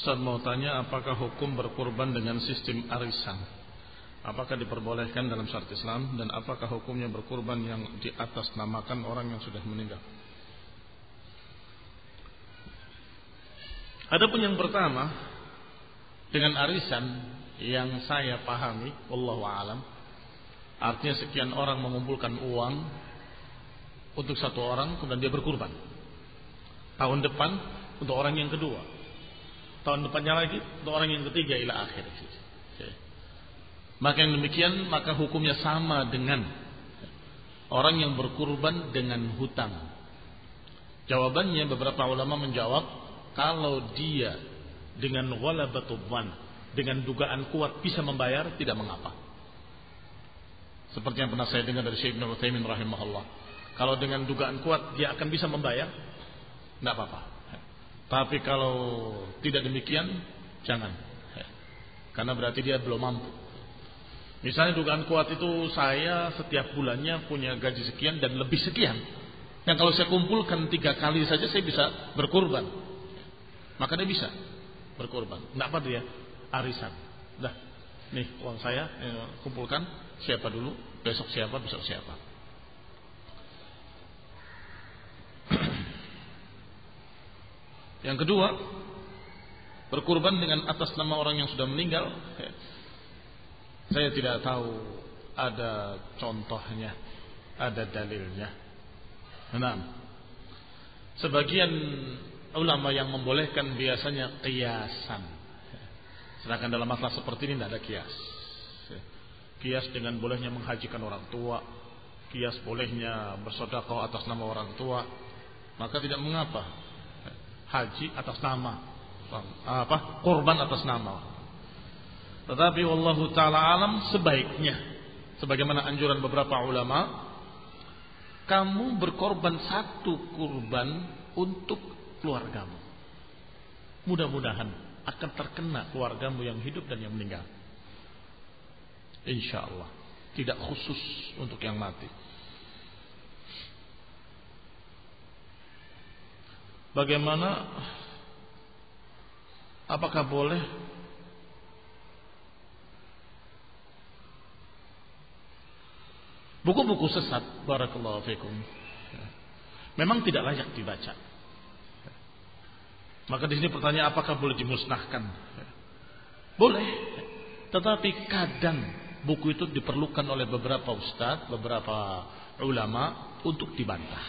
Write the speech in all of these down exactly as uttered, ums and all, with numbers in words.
Ustaz mau tanya, apakah hukum berkurban dengan sistem arisan? Apakah diperbolehkan dalam syariat Islam? Dan apakah hukumnya berkurban yang di atas namakan orang yang sudah meninggal? Adapun yang pertama, dengan arisan yang saya pahami, wallahu a'lam, artinya sekian orang mengumpulkan uang untuk satu orang, kemudian dia berkurban. Tahun depan untuk orang yang kedua, tahun depannya lagi untuk orang yang ketiga, ila akhir. Maka yang demikian, maka hukumnya sama dengan orang yang berkurban dengan hutang. Jawabannya, beberapa ulama menjawab, kalau dia dengan ghalabatul dhann, dengan dugaan kuat bisa membayar, tidak mengapa. Seperti yang pernah saya dengar dari Syekh Ibnu Utsaimin rahimahullah, kalau dengan dugaan kuat dia akan bisa membayar, tidak apa-apa. Tapi kalau tidak demikian, jangan, karena berarti dia belum mampu. Misalnya dugaan kuat itu, saya setiap bulannya punya gaji sekian dan lebih sekian, yang kalau saya kumpulkan tiga kali saja saya bisa berkurban, maka dia bisa berkurban. Tidak apa dia arisan. Dah, nih uang saya, eh, kumpulkan, siapa dulu, besok siapa, besok siapa. Yang kedua, berkurban dengan atas nama orang yang sudah meninggal. Saya tidak tahu ada contohnya, ada dalilnya. Nah, sebagian ulama yang membolehkan biasanya kiasan. Sedangkan dalam masalah seperti ini tidak ada kias. Kias dengan bolehnya menghajikan orang tua, kias bolehnya bersedekah atas nama orang tua, maka tidak mengapa. Haji atas nama, apa? Kurban atas nama. Tetapi wallahu ta'ala alam, sebaiknya sebagaimana anjuran beberapa ulama, kamu berkorban satu kurban untuk keluargamu. Mudah-mudahan akan terkena keluargamu yang hidup dan yang meninggal, insyaallah. Tidak khusus untuk yang mati. Bagaimana, apakah boleh buku-buku sesat, barakallahu fikum, memang tidak layak dibaca. Maka di sini pertanyaan, apakah boleh dimusnahkan? Boleh, tetapi kadang buku itu diperlukan oleh beberapa ustadz, beberapa ulama untuk dibantah.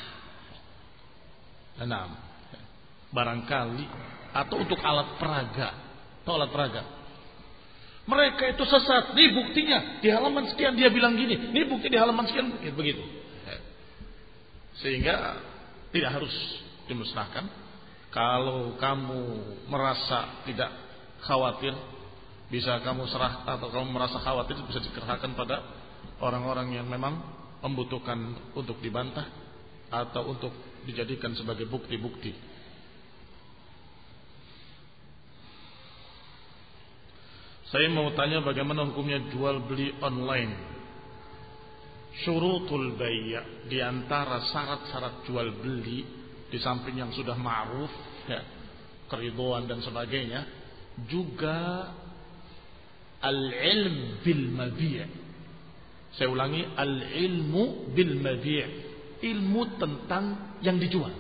Nah, barangkali atau untuk alat peraga, atau alat peraga. Mereka itu sesat, nih buktinya di halaman sekian dia bilang gini, nih bukti di halaman sekian begitu. Sehingga tidak harus dimusnahkan. Kalau kamu merasa tidak khawatir, bisa kamu serah, atau kamu merasa khawatir, bisa dikerahkan pada orang-orang yang memang membutuhkan untuk dibantah atau untuk dijadikan sebagai bukti-bukti. Saya mau tanya, bagaimana hukumnya jual beli online? Syurutul bai', di antara syarat-syarat jual beli, di samping yang sudah ma'ruf, ya, keridhaan dan sebagainya, juga al-ilm bil mabi'. Saya ulangi, al-ilmu bil mabi', ilmu tentang yang dijual.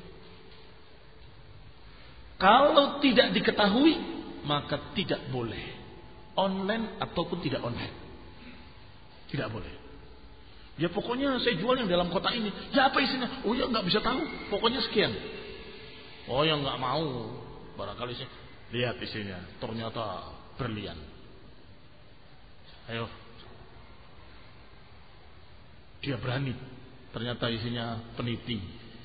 Kalau tidak diketahui, maka tidak boleh, online ataupun tidak online, tidak boleh. Ya pokoknya saya jual yang dalam kotak ini. Ya apa isinya? Oh ya nggak bisa tahu. Pokoknya sekian. Oh ya nggak mau. Barangkali sih lihat isinya, ternyata berlian. Ayo. Dia berani. Ternyata isinya peniti.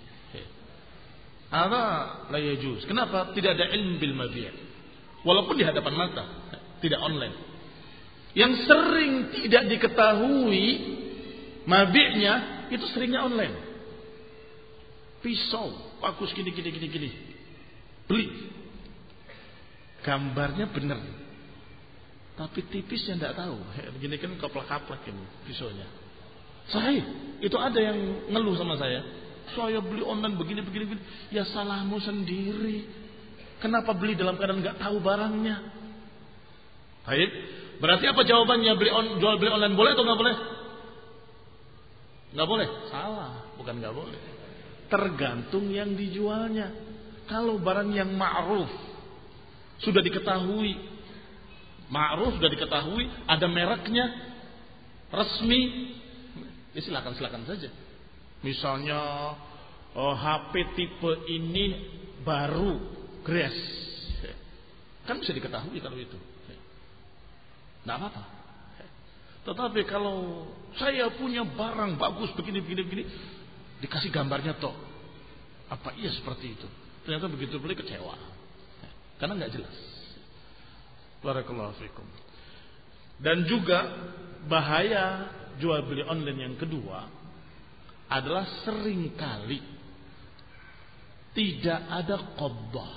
Ada la yajuz. Kenapa? Tidak ada ilmu bil mabi'. Walaupun di hadapan mata, tidak online. Yang sering tidak diketahui mabi'nya itu seringnya online. Pisau bagus gini gini gini gini, beli. Gambarnya benar, tapi tipisnya tidak tahu. Begini kan kaplak-kaplak ini pisaunya. Saya itu ada yang ngeluh sama saya. Saya beli online begini begini begini. Ya salahmu sendiri. Kenapa beli dalam keadaan nggak tahu barangnya? Baik, berarti apa jawabannya? Beli on, jual beli online boleh atau nggak boleh? Nggak boleh. Salah, bukan nggak boleh. Tergantung yang dijualnya. Kalau barang yang ma'ruf sudah diketahui, ma'ruf sudah diketahui, ada mereknya, resmi, ya silakan silakan saja. Misalnya oh, H P tipe ini baru, Grace, kan bisa diketahui kalau itu, nggak apa-apa. Tetapi kalau saya punya barang bagus begini begini begini, dikasih gambarnya toh, apa iya seperti itu? Ternyata begitu beli kecewa, karena nggak jelas. Barakallahu fikum. Dan juga bahaya jual beli online yang kedua adalah seringkali tidak ada qabdah.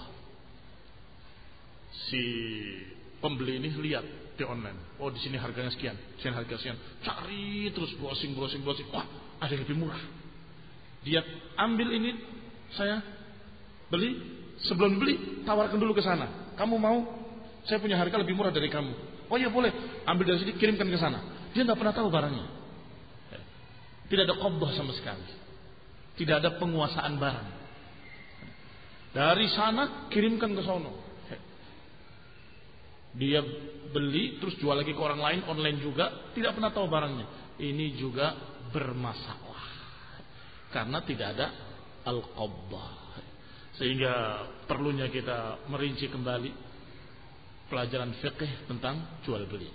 Si pembeli ini lihat di online, oh di sini harganya sekian, sini harga sekian, cari terus browsing browsing browsing, wah ada yang lebih murah. Dia ambil ini, saya beli, sebelum beli tawarkan dulu ke sana. Kamu mau? Saya punya harga lebih murah dari kamu. Oh iya boleh, ambil dari sini kirimkan ke sana. Dia nggak pernah tahu barangnya. Tidak ada qabdah sama sekali. Tidak ada penguasaan barang. Dari sana kirimkan ke sono. Dia beli terus jual lagi ke orang lain online juga, tidak pernah tahu barangnya. Ini juga bermasalah karena tidak ada al-qabdah. Sehingga perlunya kita merinci kembali pelajaran fikih tentang jual beli.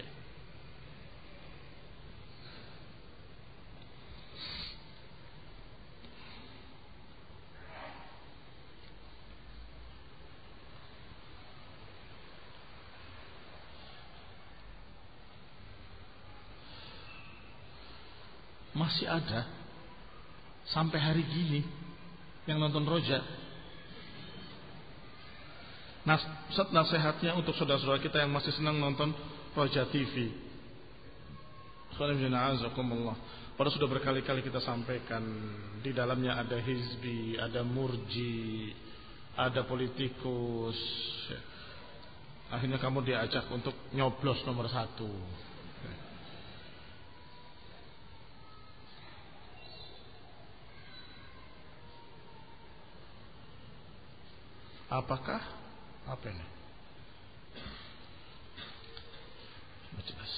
Masih ada sampai hari gini yang nonton Roja. Nas, nasihatnya untuk saudara-saudara kita yang masih senang nonton Roja T V. Pada sudah berkali-kali kita sampaikan, di dalamnya ada hizbi, ada murji, ada politikus. Akhirnya kamu diajak untuk nyoblos nomor satu. Apakah apa ini? Jelas.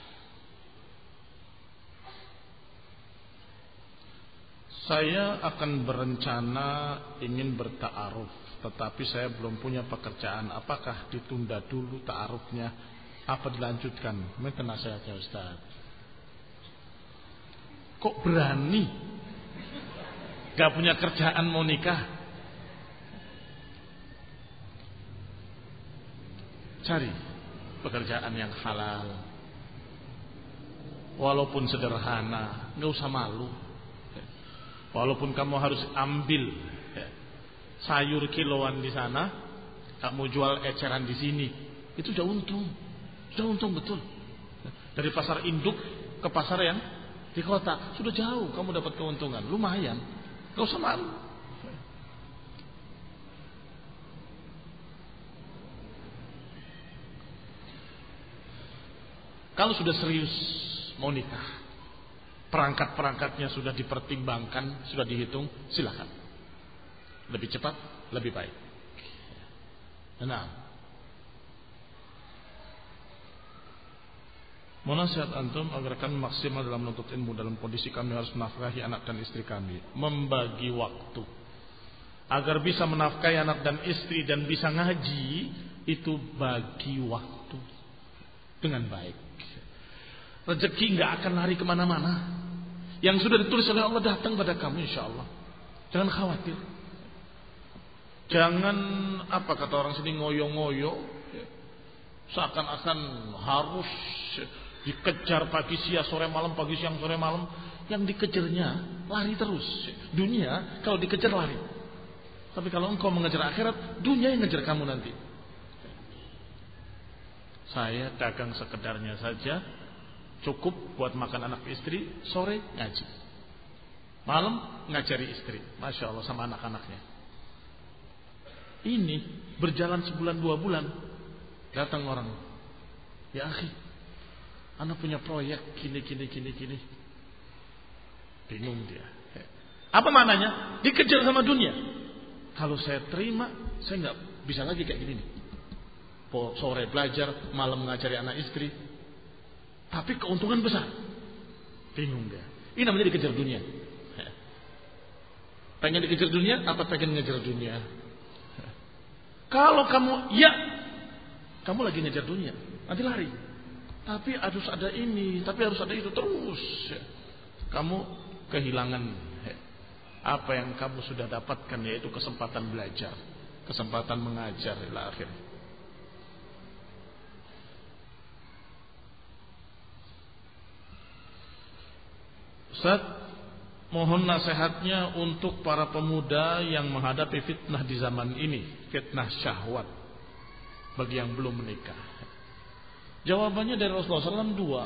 Saya akan berencana ingin berta'aruf, tetapi saya belum punya pekerjaan. Apakah ditunda dulu ta'arufnya? Apa dilanjutkan? Minta nasihatnya Ustaz. Kok berani? Gak punya kerjaan mau nikah? Cari pekerjaan yang halal, walaupun sederhana, nggak usah malu. Walaupun kamu harus ambil sayur kiloan di sana, kamu jual eceran di sini, itu sudah untung, sudah untung betul. Dari pasar induk ke pasar yang di kota sudah jauh, kamu dapat keuntungan, lumayan, nggak usah malu. Kalau sudah serius mau nikah, perangkat-perangkatnya sudah dipertimbangkan, sudah dihitung, silakan. Lebih cepat, lebih baik. Nah, mohon nasihat antum agar kami maksimal dalam menuntut ilmu dalam kondisi kami harus menafkahi anak dan istri kami, membagi waktu agar bisa menafkahi anak dan istri dan bisa ngaji, itu bagi waktu dengan baik. Rezeki nggak akan lari kemana-mana. Yang sudah ditulis oleh Allah datang pada kamu, insya Allah. Jangan khawatir. Jangan apa kata orang sini ngoyo-ngoyo, seakan-akan harus dikejar pagi siang sore malam, pagi siang sore malam. Yang dikejarnya lari terus. Dunia kalau dikejar lari. Tapi kalau engkau mengejar akhirat, dunia yang ngejar kamu nanti. Saya dagang sekedarnya saja, cukup buat makan anak istri, sore ngaji, malam ngajari istri, masya Allah, sama anak-anaknya. Ini berjalan sebulan dua bulan, datang orang, ya akhi, ana punya proyek gini gini gini gini. Bingung dia. Apa maknanya? Dikejar sama dunia. Kalau saya terima, saya nggak bisa lagi kayak gini nih. Sore belajar, malam mengajari anak istri, tapi keuntungan besar. Bingung dia. Ini namanya dikejar dunia. Pengen dikejar dunia, apa pengen ngejar dunia? Kalau kamu, ya, kamu lagi ngejar dunia, nanti lari. Tapi harus ada ini, tapi harus ada itu terus. Kamu kehilangan apa yang kamu sudah dapatkan, yaitu kesempatan belajar, kesempatan mengajar ila akhir. Ustaz, mohon nasihatnya untuk para pemuda yang menghadapi fitnah di zaman ini, fitnah syahwat bagi yang belum menikah. Jawabannya dari Rasulullah shallallahu alaihi wasallam dua.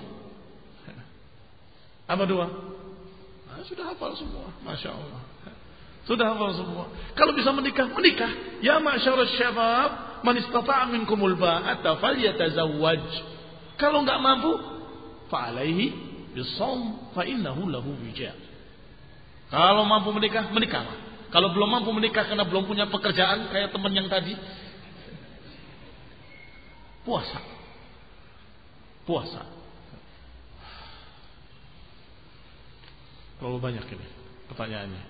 Apa dua? Nah, sudah hafal semua, masya Allah. Sudah hafal semua. Kalau bisa menikah, menikah. Ya ma'syarasy syabab, man istata'a minkumul ba'ata falyatazawwaj. Kalau enggak mampu, fa alaihi bisawm fa innahu lahu wija. Kalau mampu menikah, menikahlah. Kalau belum mampu menikah karena belum punya pekerjaan kayak teman yang tadi, puasa. Puasa. Terlalu banyak ini pertanyaannya.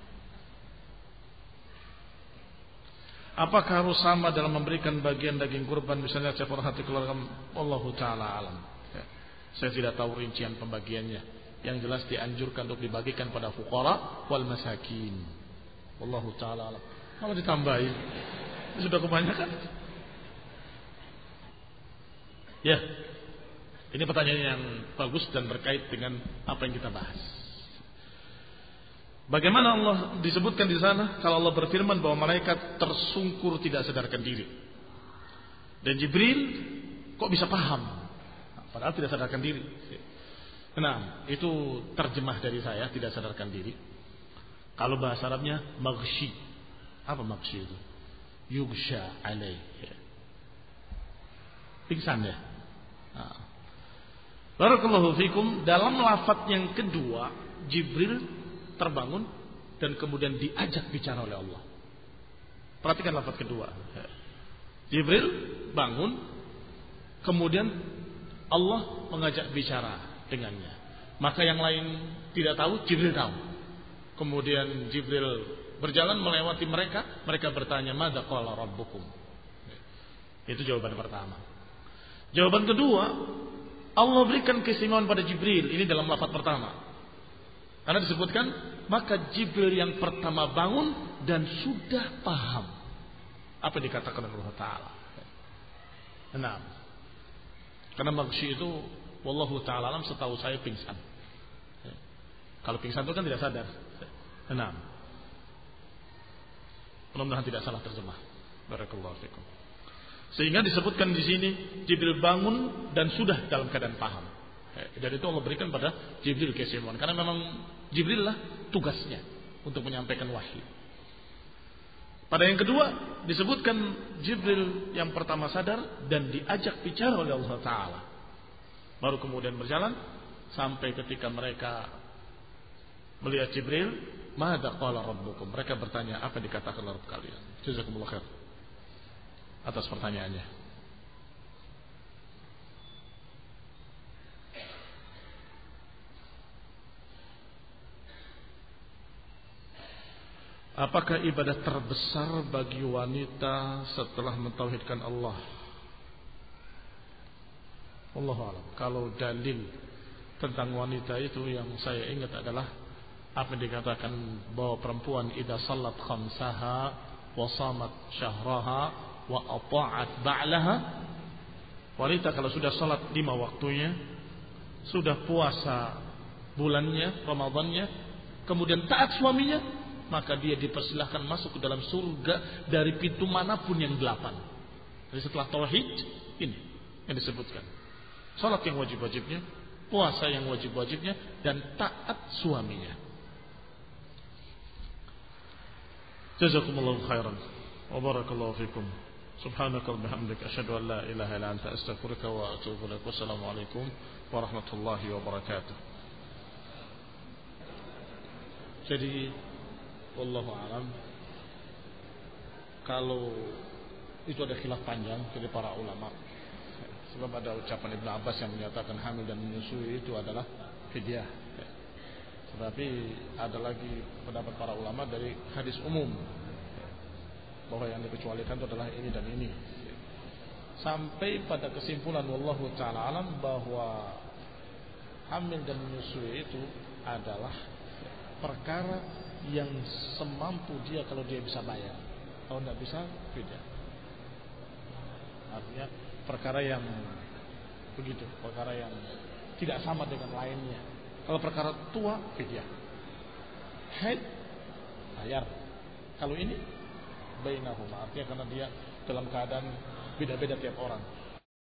Apakah harus sama dalam memberikan bagian daging kurban, misalnya syafar hati keluarga? Wallahu ta'ala alam. Ya. Saya tidak tahu rincian pembagiannya. Yang jelas dianjurkan untuk dibagikan pada fuqara wal masakin. Wallahu ta'ala alam. Malah ditambahin. Ini sudah kebanyakan. Ya. Ini pertanyaan yang bagus dan berkait dengan apa yang kita bahas. Bagaimana Allah disebutkan di sana kalau Allah berfirman bahwa malaikat tersungkur tidak sadarkan diri. Dan Jibril kok bisa paham? Padahal tidak sadarkan diri. Nah, itu terjemah dari saya, tidak sadarkan diri. Kalau bahasa Arabnya maghshi. Apa maghshi itu? Yughsha alaih. Pingsan ya. Nah. Barakallahu fikum. Dalam lafaz yang kedua, Jibril terbangun dan kemudian diajak bicara oleh Allah. Perhatikan lafaz kedua. Jibril bangun, kemudian Allah mengajak bicara dengannya. Maka yang lain tidak tahu, Jibril tahu. Kemudian Jibril berjalan melewati mereka, mereka bertanya, "Madza qala rabbukum?" Itu jawaban pertama. Jawaban kedua, Allah berikan keistimewaan pada Jibril. Ini dalam lafaz pertama. Karena disebutkan, maka Jibril yang pertama bangun dan sudah paham apa yang dikatakan oleh Allah Ta'ala. Nah, karena maghsyi itu wallahu ta'ala alam, setahu saya pingsan. Kalau pingsan itu kan tidak sadar. Nah, mudah-mudahan tidak salah terjemah. Barakallahu fikum. Sehingga disebutkan di sini Jibril bangun dan sudah dalam keadaan paham. Dan itu Allah berikan pada Jibril keistimewaan. Karena memang Jibril lah tugasnya untuk menyampaikan wahyu. Pada yang kedua disebutkan Jibril yang pertama sadar dan diajak bicara oleh Allah Ta'ala. Baru kemudian berjalan sampai ketika mereka melihat Jibril, "Madza qala rabbukum?" Mereka bertanya, apa dikatakan Rabb kalian? Jazakumullah khair atas pertanyaannya. Apakah ibadah terbesar bagi wanita setelah mentauhidkan Allah? Wallahu a'lam. Kalau dalil tentang wanita itu yang saya ingat adalah apa yang dikatakan bahwa perempuan idza sallat khamsaha wa shamat syahraha wa ata'at ba'laha. Wanita kalau sudah salat lima waktunya, sudah puasa bulannya, Ramadannya, kemudian taat suaminya, maka dia dipersilahkan masuk ke dalam surga dari pintu manapun yang delapan. Jadi setelah tauhid ini yang disebutkan. Salat yang wajib-wajibnya, puasa yang wajib-wajibnya, dan taat suaminya. Jazakumullahu khairan. wa barakallahu fikum. Subhanaka wa bihamdika asyhadu an la ilaha illa anta astaghfiruka wa atubu ilaik. Wassalamualaikum warahmatullahi wabarakatuh. Jadi wallahu alam, kalau itu ada khilaf panjang dari para ulama. Sebab ada ucapan Ibnu Abbas yang menyatakan hamil dan menyusui itu adalah fidyah. Tetapi ada lagi pendapat para ulama dari hadis umum bahwa yang dikecualikan itu adalah ini dan ini. Sampai pada kesimpulan wallahu taala alam bahwa hamil dan menyusui itu adalah perkara yang semampu dia kalau dia bisa bayar. Kalau tidak bisa, fidyah. Artinya perkara yang begitu, perkara yang tidak sama dengan lainnya. Kalau perkara tua, fidyah. Haid, bayar. Kalau ini bainahuma, artinya karena dia dalam keadaan beda-beda tiap orang.